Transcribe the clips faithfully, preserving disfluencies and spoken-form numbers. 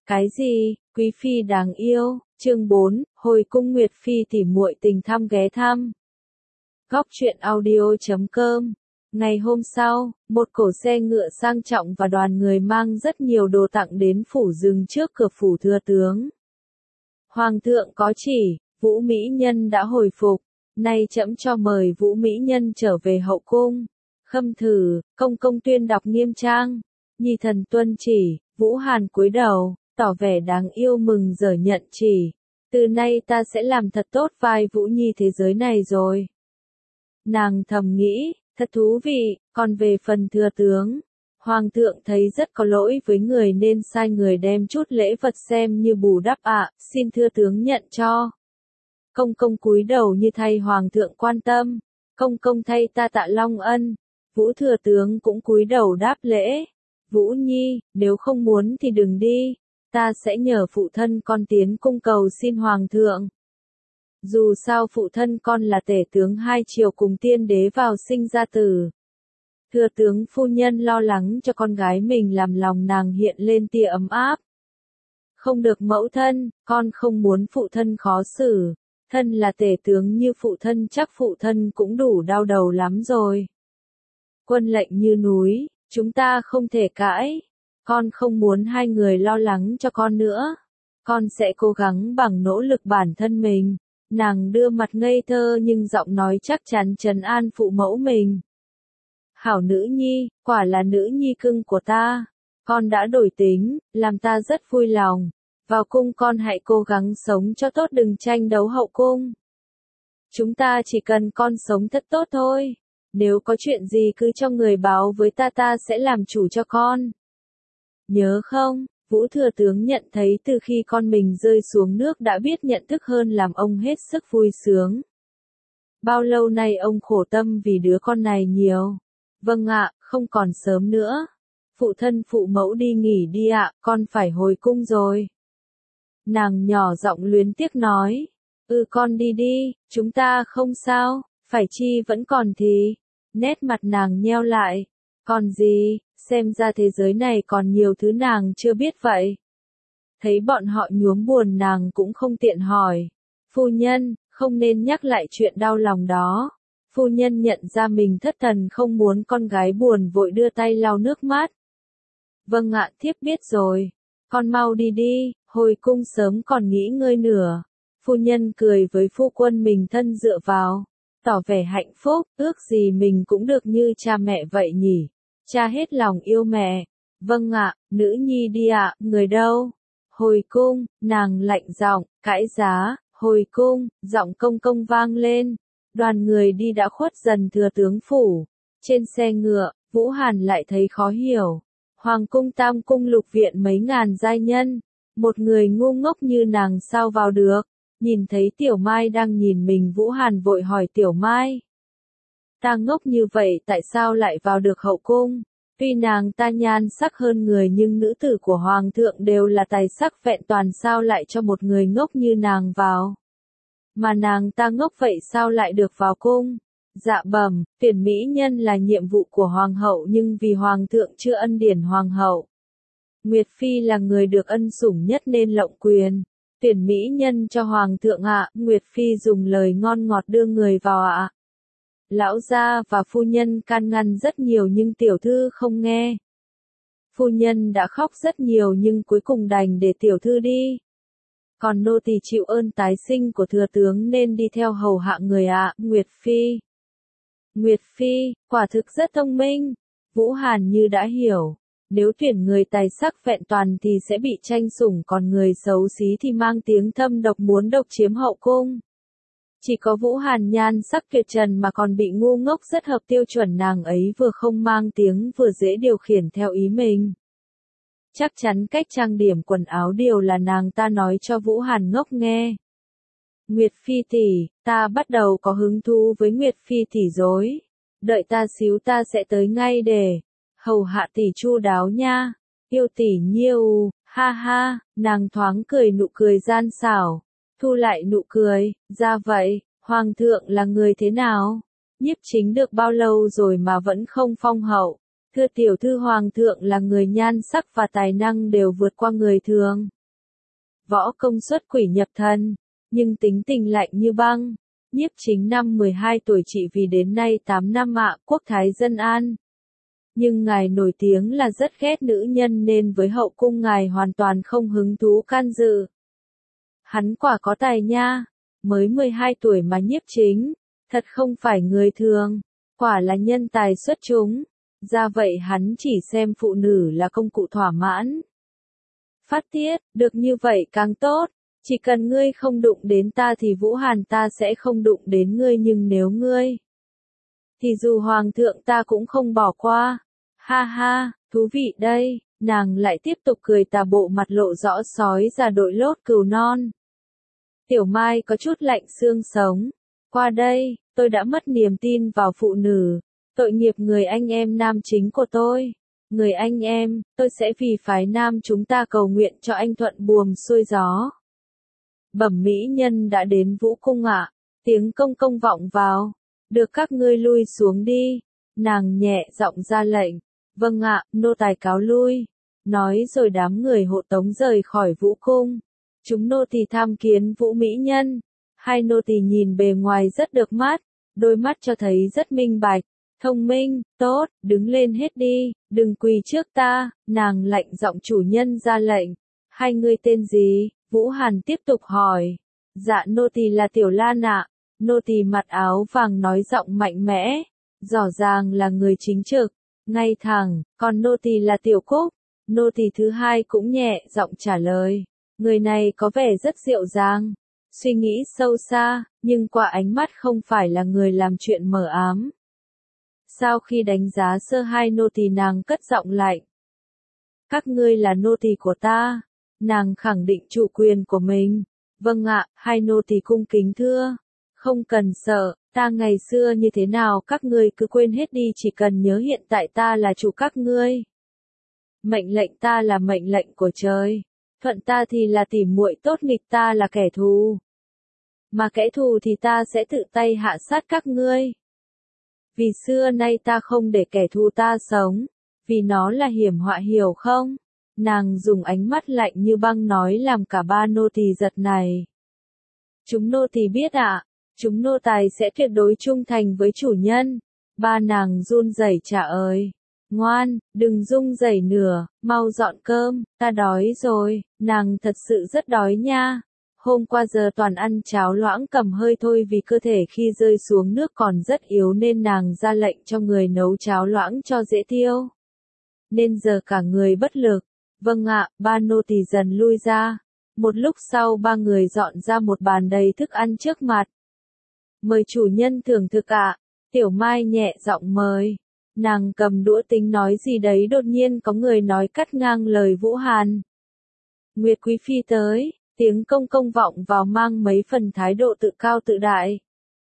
Cái gì, quý phi đáng yêu, chương bốn, hồi cung Nguyệt phi tỉ muội tình thăm ghé thăm. Góc truyện audio chấm com. Ngày hôm sau, một cỗ xe ngựa sang trọng và đoàn người mang rất nhiều đồ tặng đến phủ dừng trước cửa phủ thừa tướng. Hoàng thượng có chỉ, Vũ Mỹ Nhân đã hồi phục, nay trẫm cho mời Vũ Mỹ Nhân trở về hậu cung. Khâm thử, công công tuyên đọc nghiêm trang. Nhi thần tuân chỉ, Vũ Hàn cúi đầu, tỏ vẻ đáng yêu mừng rỡ nhận chỉ. Từ nay ta sẽ làm thật tốt vai Vũ Nhi thế giới này rồi. Nàng thầm nghĩ, thật thú vị, còn về phần thừa tướng. Hoàng thượng thấy rất có lỗi với người nên sai người đem chút lễ vật xem như bù đắp ạ, xin thưa tướng nhận cho. Công công cúi đầu như thay hoàng thượng quan tâm, công công thay ta tạ long ân. Vũ thừa tướng cũng cúi đầu đáp lễ. Vũ Nhi, nếu không muốn thì đừng đi, ta sẽ nhờ phụ thân con tiến cung cầu xin hoàng thượng. Dù sao phụ thân con là tể tướng hai triều cùng tiên đế vào sinh ra tử. Thừa tướng phu nhân lo lắng cho con gái mình làm lòng nàng hiện lên tia ấm áp. Không được mẫu thân, con không muốn phụ thân khó xử, thân là tể tướng như phụ thân chắc phụ thân cũng đủ đau đầu lắm rồi. Quân lệnh như núi, chúng ta không thể cãi, con không muốn hai người lo lắng cho con nữa. Con sẽ cố gắng bằng nỗ lực bản thân mình. Nàng đưa mặt ngây thơ nhưng giọng nói chắc chắn trấn an phụ mẫu mình. Hảo nữ nhi, quả là nữ nhi cưng của ta. Con đã đổi tính, làm ta rất vui lòng. Vào cung con hãy cố gắng sống cho tốt đừng tranh đấu hậu cung. Chúng ta chỉ cần con sống thật tốt thôi. Nếu có chuyện gì cứ cho người báo với ta ta sẽ làm chủ cho con. Nhớ không, Vũ thừa tướng nhận thấy từ khi con mình rơi xuống nước đã biết nhận thức hơn làm ông hết sức vui sướng. Bao lâu nay ông khổ tâm vì đứa con này nhiều. Vâng ạ, không còn sớm nữa. Phụ thân phụ mẫu đi nghỉ đi ạ, con phải hồi cung rồi. Nàng nhỏ giọng luyến tiếc nói. Ừ con đi đi, chúng ta không sao, phải chi vẫn còn thì. Nét mặt nàng nheo lại. Còn gì, xem ra thế giới này còn nhiều thứ nàng chưa biết vậy. Thấy bọn họ nhuốm buồn nàng cũng không tiện hỏi. Phu nhân, không nên nhắc lại chuyện đau lòng đó. Phu nhân nhận ra mình thất thần không muốn con gái buồn vội đưa tay lau nước mắt. Vâng ạ, thiếp biết rồi. Con mau đi đi, hồi cung sớm còn nghỉ ngơi nửa. Phu nhân cười với phu quân mình thân dựa vào. Tỏ vẻ hạnh phúc, ước gì mình cũng được như cha mẹ vậy nhỉ. Cha hết lòng yêu mẹ. Vâng ạ, nữ nhi đi ạ, người đâu? Hồi cung, nàng lạnh giọng, cãi giá, hồi cung, giọng công công vang lên. Đoàn người đi đã khuất dần thừa tướng phủ. Trên xe ngựa, Vũ Hàn lại thấy khó hiểu. Hoàng cung tam cung lục viện mấy ngàn giai nhân. Một người ngu ngốc như nàng sao vào được? Nhìn thấy Tiểu Mai đang nhìn mình Vũ Hàn vội hỏi Tiểu Mai. Ta ngốc như vậy tại sao lại vào được hậu cung? Tuy nàng ta nhan sắc hơn người nhưng nữ tử của Hoàng thượng đều là tài sắc vẹn toàn sao lại cho một người ngốc như nàng vào? Mà nàng ta ngốc vậy sao lại được vào cung? Dạ bẩm, tuyển mỹ nhân là nhiệm vụ của Hoàng hậu nhưng vì Hoàng thượng chưa ân điển Hoàng hậu. Nguyệt Phi là người được ân sủng nhất nên lộng quyền. Tuyển mỹ nhân cho Hoàng thượng ạ, Nguyệt Phi dùng lời ngon ngọt đưa người vào ạ. Lão gia và phu nhân can ngăn rất nhiều nhưng tiểu thư không nghe. Phu nhân đã khóc rất nhiều nhưng cuối cùng đành để tiểu thư đi. Còn nô tỳ chịu ơn tái sinh của thừa tướng nên đi theo hầu hạ người ạ, Nguyệt Phi. Nguyệt Phi, quả thực rất thông minh. Vũ Hàn như đã hiểu. Nếu tuyển người tài sắc vẹn toàn thì sẽ bị tranh sủng còn người xấu xí thì mang tiếng thâm độc muốn độc chiếm hậu cung. Chỉ có Vũ Hàn nhan sắc tuyệt trần mà còn bị ngu ngốc rất hợp tiêu chuẩn nàng ấy vừa không mang tiếng vừa dễ điều khiển theo ý mình. Chắc chắn cách trang điểm quần áo đều là nàng ta nói cho Vũ Hàn ngốc nghe. Nguyệt Phi tỷ, ta bắt đầu có hứng thú với Nguyệt Phi tỷ rồi. Đợi ta xíu ta sẽ tới ngay để hầu hạ tỷ chu đáo nha. Yêu tỷ nhiêu, ha ha, nàng thoáng cười nụ cười gian xảo. Thu lại nụ cười, ra vậy, Hoàng thượng là người thế nào? Nhiếp chính được bao lâu rồi mà vẫn không phong hậu? Thưa tiểu thư Hoàng thượng là người nhan sắc và tài năng đều vượt qua người thường. võ công xuất quỷ nhập thần, nhưng tính tình lạnh như băng. Nhiếp Chính năm mười hai tuổi trị vì đến nay tám năm ạ, quốc thái dân an. Nhưng ngài nổi tiếng là rất ghét nữ nhân nên với hậu cung ngài hoàn toàn không hứng thú can dự. Hắn quả có tài nha, mới mười hai tuổi mà Nhiếp Chính, thật không phải người thường, quả là nhân tài xuất chúng. Ra vậy hắn chỉ xem phụ nữ là công cụ thỏa mãn. Phát tiết, được như vậy càng tốt, chỉ cần ngươi không đụng đến ta thì Vũ Hàn ta sẽ không đụng đến ngươi, nhưng nếu ngươi, thì dù hoàng thượng ta cũng không bỏ qua. Ha ha, thú vị đây, nàng lại tiếp tục cười tà, bộ mặt lộ rõ sói già đội lốt cừu non. Tiểu Mai có chút lạnh xương sống. Qua đây, tôi đã mất niềm tin vào phụ nữ. Tội nghiệp người anh em nam chính của tôi. Người anh em, tôi sẽ vì phái nam chúng ta cầu nguyện cho anh thuận buồm xuôi gió. Bẩm mỹ nhân đã đến Vũ Cung ạ. Tiếng công công vọng vào. Được các ngươi lui xuống đi. Nàng nhẹ giọng ra lệnh. Vâng ạ, nô tài cáo lui. Nói rồi đám người hộ tống rời khỏi Vũ Cung. Chúng nô tỳ tham kiến Vũ mỹ nhân. Hai nô tỳ nhìn bề ngoài rất được mắt. Đôi mắt cho thấy rất minh bạch. Thông minh, tốt, đứng lên hết đi, đừng quỳ trước ta. Nàng lạnh giọng chủ nhân ra lệnh. Hai ngươi tên gì? Vũ Hàn tiếp tục hỏi. Dạ nô tỳ là Tiểu Lan ạ. Nô tỳ mặc áo vàng nói giọng mạnh mẽ. Rõ ràng là người chính trực, ngay thẳng. Còn nô tỳ là Tiểu Cúc. Nô tỳ thứ hai cũng nhẹ giọng trả lời. Người này có vẻ rất dịu dàng, suy nghĩ sâu xa, nhưng qua ánh mắt không phải là người làm chuyện mờ ám. Sau khi đánh giá sơ hai nô tỳ, nàng cất giọng lạnh. Các ngươi là nô tỳ của ta. Nàng khẳng định chủ quyền của mình. Vâng ạ, hai nô tỳ cung kính thưa. Không cần sợ, ta ngày xưa như thế nào các ngươi cứ quên hết đi, chỉ cần nhớ hiện tại ta là chủ các ngươi. Mệnh lệnh ta là mệnh lệnh của trời. Thuận ta thì là tỉ muội tốt, nghịch ta là kẻ thù. Mà kẻ thù thì ta sẽ tự tay hạ sát các ngươi. Vì xưa nay ta không để kẻ thù ta sống, vì nó là hiểm họa, hiểu không? Nàng dùng ánh mắt lạnh như băng nói làm cả ba nô tỳ giật này. Chúng nô tỳ biết ạ, chúng nô tài sẽ tuyệt đối trung thành với chủ nhân. Ba nàng run rẩy trả ơi. Ngoan, đừng rung rẩy nữa, mau dọn cơm, ta đói rồi. Nàng thật sự rất đói nha. Hôm qua giờ toàn ăn cháo loãng cầm hơi thôi, vì cơ thể khi rơi xuống nước còn rất yếu nên nàng ra lệnh cho người nấu cháo loãng cho dễ tiêu. Nên giờ cả người bất lực. Vâng ạ, ba nô tỳ dần lui ra. Một lúc sau ba người dọn ra một bàn đầy thức ăn trước mặt. Mời chủ nhân thưởng thức ạ. Tiểu Mai nhẹ giọng mời. Nàng cầm đũa tính nói gì đấy, đột nhiên có người nói cắt ngang lời Vũ Hàn. Nguyệt Quý Phi tới. Tiếng công công vọng vào mang mấy phần thái độ tự cao tự đại.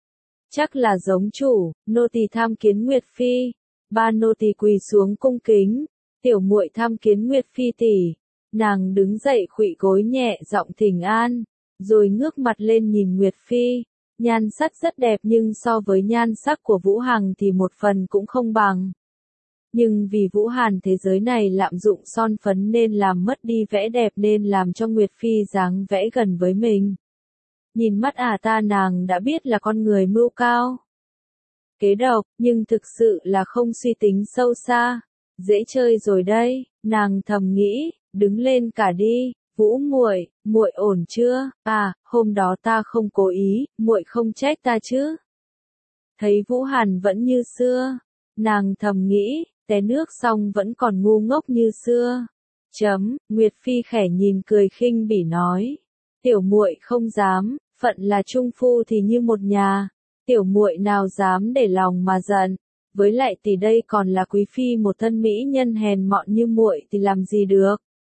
Chắc là giống chủ, nô tỳ tham kiến Nguyệt Phi. Ba nô tỳ quỳ xuống cung kính. Tiểu muội tham kiến Nguyệt Phi tỷ. Nàng đứng dậy khuỵu gối nhẹ giọng thỉnh an, rồi ngước mặt lên nhìn Nguyệt Phi. Nhan sắc rất đẹp nhưng so với nhan sắc của Vũ Hằng thì một phần cũng không bằng. Nhưng vì Vũ Hàn thế giới này lạm dụng son phấn nên làm mất đi vẻ đẹp, nên làm cho Nguyệt Phi dáng vẽ gần với mình. Nhìn mắt à ta, nàng đã biết là con người mưu cao, kế độc, nhưng thực sự là không suy tính sâu xa. Dễ chơi rồi đây, nàng thầm nghĩ, đứng lên cả đi. Vũ muội, muội ổn chưa? À, hôm đó ta không cố ý, muội không trách ta chứ? Thấy Vũ Hàn vẫn như xưa, nàng thầm nghĩ, té nước xong vẫn còn ngu ngốc như xưa. Chấm, Nguyệt Phi khẽ nhìn cười khinh bỉ nói, tiểu muội không dám, phận là trung phu thì như một nhà, tiểu muội nào dám để lòng mà giận. Với lại tỷ đây còn là quý phi, một thân mỹ nhân hèn mọn như muội thì làm gì được.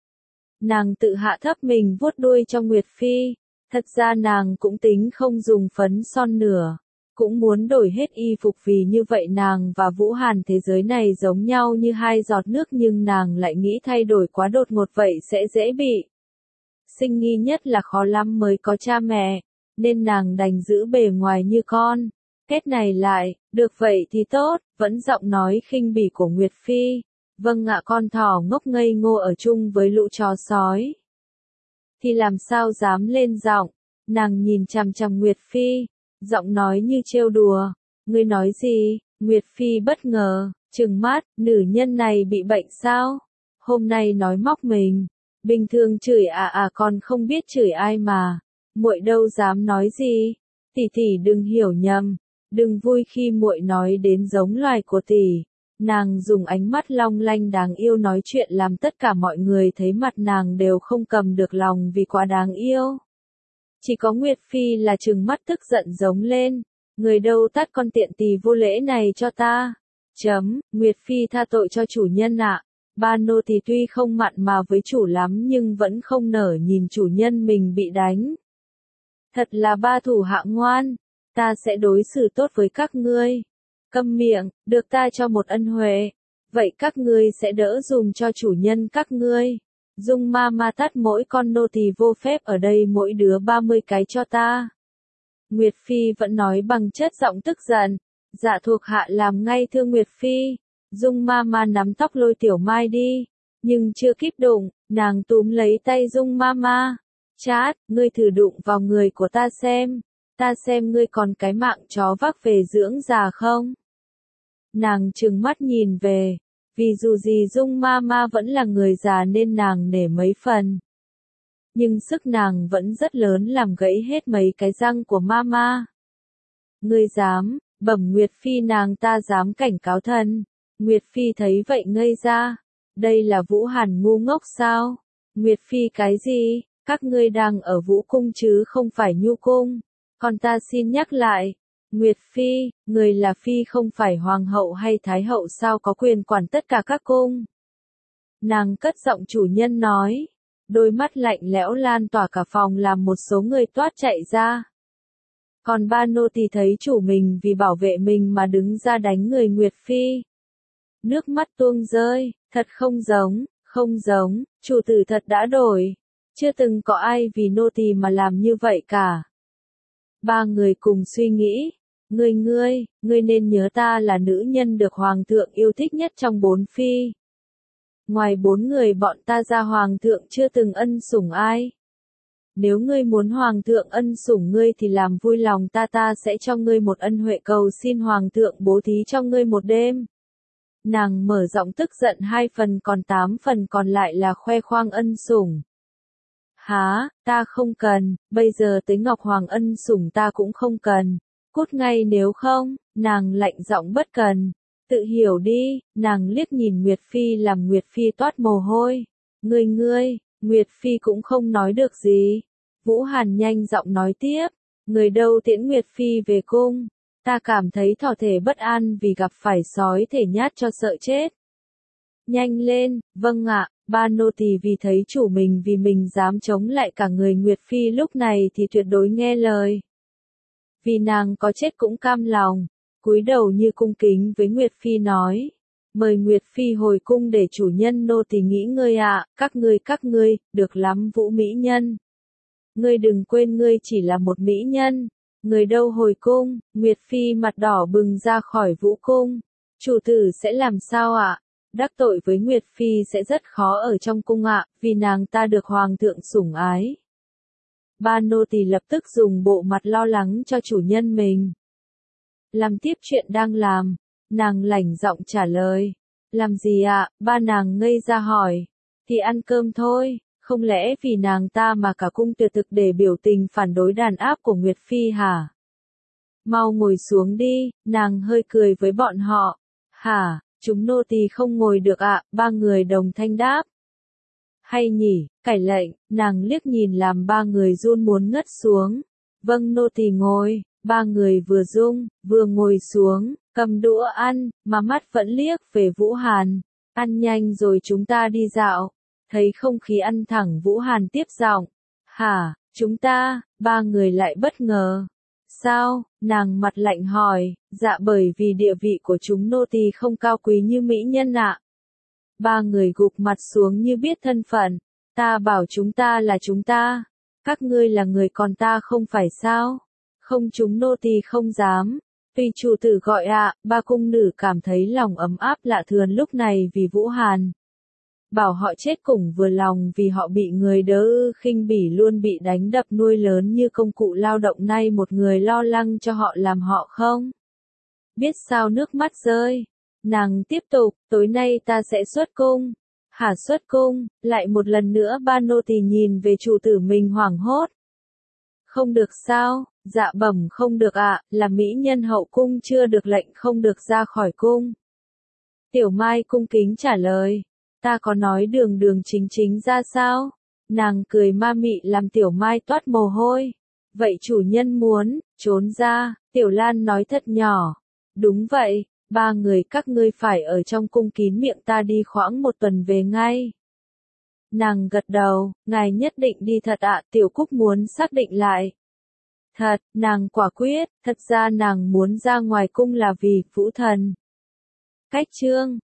Nàng tự hạ thấp mình vuốt đuôi cho Nguyệt Phi. Thật ra nàng cũng tính không dùng phấn son nữa, cũng muốn đổi hết y phục, vì như vậy nàng và Vũ Hàn thế giới này giống nhau như hai giọt nước, nhưng nàng lại nghĩ thay đổi quá đột ngột vậy sẽ dễ bị sinh nghi, nhất là khó lắm mới có cha mẹ, nên nàng đành giữ bề ngoài như con. Kết này lại, được vậy thì tốt, vẫn giọng nói khinh bỉ của Nguyệt Phi. Vâng ạ, con thỏ ngốc ngây ngô ở chung với lũ chó sói thì làm sao dám lên giọng. Nàng nhìn chằm chằm Nguyệt Phi, giọng nói như trêu đùa. Ngươi nói gì? Nguyệt Phi bất ngờ, trừng mắt, nữ nhân này bị bệnh sao? Hôm nay nói móc mình, bình thường chửi à à còn không biết chửi ai mà. Muội đâu dám nói gì? Tỷ tỷ đừng hiểu nhầm, đừng vui khi muội nói đến giống loài của tỷ. Nàng dùng ánh mắt long lanh đáng yêu nói chuyện làm tất cả mọi người thấy mặt nàng đều không cầm được lòng vì quá đáng yêu. Chỉ có Nguyệt Phi là trừng mắt tức giận giống lên. Người đâu tát con tiện tỳ vô lễ này cho ta. Chấm, Nguyệt Phi tha tội cho chủ nhân ạ. Ba nô tỳ tuy không mặn mà với chủ lắm nhưng vẫn không nở nhìn chủ nhân mình bị đánh. Thật là ba thủ hạ ngoan, ta sẽ đối xử tốt với các ngươi. Câm miệng, được ta cho một ân huệ. Vậy các ngươi sẽ đỡ dùm cho chủ nhân các ngươi. Dung ma ma tát mỗi con nô tỳ vô phép ở đây mỗi đứa ba mươi cái cho ta. Nguyệt Phi vẫn nói bằng chất giọng tức giận. Dạ thuộc hạ làm ngay thưa Nguyệt Phi. Dung ma ma nắm tóc lôi Tiểu Mai đi. Nhưng chưa kịp đụng, nàng túm lấy tay Dung ma ma. Chát, ngươi thử đụng vào người của ta xem. Ta xem ngươi còn cái mạng chó vác về dưỡng già không? Nàng trừng mắt nhìn về. Vì dù gì Dung ma ma vẫn là người già nên nàng nể mấy phần. Nhưng sức nàng vẫn rất lớn làm gãy hết mấy cái răng của ma ma. Ngươi dám, bẩm Nguyệt Phi nàng ta dám cảnh cáo thân. Nguyệt Phi thấy vậy ngây ra. Đây là Vũ Hàn ngu ngốc sao? Nguyệt Phi cái gì? Các ngươi đang ở Vũ Cung chứ không phải Nhu Cung. Còn ta xin nhắc lại. Nguyệt Phi, người là Phi không phải Hoàng hậu hay Thái hậu sao có quyền quản tất cả các cung. Nàng cất giọng chủ nhân nói. Đôi mắt lạnh lẽo lan tỏa cả phòng làm một số người toát chạy ra. Còn ba nô tỳ thấy chủ mình vì bảo vệ mình mà đứng ra đánh người Nguyệt Phi. Nước mắt tuôn rơi, thật không giống, không giống, chủ tử thật đã đổi. Chưa từng có ai vì nô tỳ mà làm như vậy cả. Ba người cùng suy nghĩ. Ngươi ngươi, ngươi nên nhớ ta là nữ nhân được Hoàng thượng yêu thích nhất trong bốn phi. Ngoài bốn người bọn ta ra Hoàng thượng chưa từng ân sủng ai. Nếu ngươi muốn Hoàng thượng ân sủng ngươi thì làm vui lòng ta ta sẽ cho ngươi một ân huệ cầu xin Hoàng thượng bố thí cho ngươi một đêm. Nàng mở giọng tức giận hai phần còn tám phần còn lại là khoe khoang ân sủng. Há, ta không cần, bây giờ tới Ngọc Hoàng ân sủng ta cũng không cần. Cút ngay nếu không, nàng lạnh giọng bất cần. Tự hiểu đi, nàng liếc nhìn Nguyệt Phi làm Nguyệt Phi toát mồ hôi. Ngươi ngươi, Nguyệt Phi cũng không nói được gì. Vũ Hàn nhanh giọng nói tiếp. Người đâu tiễn Nguyệt Phi về cung. Ta cảm thấy thỏ thể bất an vì gặp phải sói thể nhát cho sợ chết. Nhanh lên, vâng ạ, ba nô tỳ vì thấy chủ mình vì mình dám chống lại cả người Nguyệt Phi lúc này thì tuyệt đối nghe lời. Vì nàng có chết cũng cam lòng, cúi đầu như cung kính với Nguyệt Phi nói. Mời Nguyệt Phi hồi cung để chủ nhân nô tỳ nghỉ ngơi ạ, các ngươi các ngươi, được lắm Vũ mỹ nhân. Ngươi đừng quên ngươi chỉ là một mỹ nhân. Người đâu hồi cung, Nguyệt Phi mặt đỏ bừng ra khỏi Vũ cung. Chủ tử sẽ làm sao ạ? Đắc tội với Nguyệt Phi sẽ rất khó ở trong cung ạ, vì nàng ta được Hoàng thượng sủng ái. Ba nô tỳ lập tức dùng bộ mặt lo lắng cho chủ nhân mình. Làm tiếp chuyện đang làm, nàng lảnh giọng trả lời. Làm gì ạ? Ba nàng ngây ra hỏi. Thì ăn cơm thôi, không lẽ vì nàng ta mà cả cung tuyệt thực để biểu tình phản đối đàn áp của Nguyệt Phi hả? Mau ngồi xuống đi, nàng hơi cười với bọn họ. Hả, chúng nô tỳ không ngồi được ạ, ba người đồng thanh đáp. Hay nhỉ, cải lệnh, nàng liếc nhìn làm ba người run muốn ngất xuống. Vâng nô tỳ ngồi, ba người vừa rung, vừa ngồi xuống, cầm đũa ăn, mà mắt vẫn liếc về Vũ Hàn. Ăn nhanh rồi chúng ta đi dạo. Thấy không khí ăn thẳng Vũ Hàn tiếp giọng. Hả, chúng ta, ba người lại bất ngờ. Sao, nàng mặt lạnh hỏi, dạ bởi vì địa vị của chúng nô tỳ không cao quý như mỹ nhân ạ. Ba người gục mặt xuống như biết thân phận. Ta bảo chúng ta là chúng ta. Các ngươi là người còn ta không phải sao? Không chúng nô tỳ không dám. Tùy chủ tử gọi ạ, ba cung nữ cảm thấy lòng ấm áp lạ thường lúc này vì Vũ Hàn. bảo họ chết cùng vừa lòng vì họ bị người đớ ư khinh bỉ luôn bị đánh đập nuôi lớn như công cụ lao động nay một người lo lắng cho họ làm họ không biết sao nước mắt rơi. Nàng tiếp tục, tối nay ta sẽ xuất cung. Hả xuất cung, lại một lần nữa ba nô tỳ nhìn về chủ tử mình hoảng hốt. Không được sao, dạ bẩm không được ạ, là mỹ nhân hậu cung chưa được lệnh không được ra khỏi cung. Tiểu Mai cung kính trả lời, ta có nói đường đường chính chính ra sao? Nàng cười ma mị làm Tiểu Mai toát mồ hôi. Vậy chủ nhân muốn, trốn ra, Tiểu Lan nói thật nhỏ. Đúng vậy, ba người các ngươi phải ở trong cung kín miệng ta đi khoảng một tuần về ngay. Nàng gật đầu, ngài nhất định đi thật ạ, Tiểu Cúc muốn xác định lại. Thật, nàng quả quyết, thật ra nàng muốn ra ngoài cung là vì Vũ Thần. Cách chương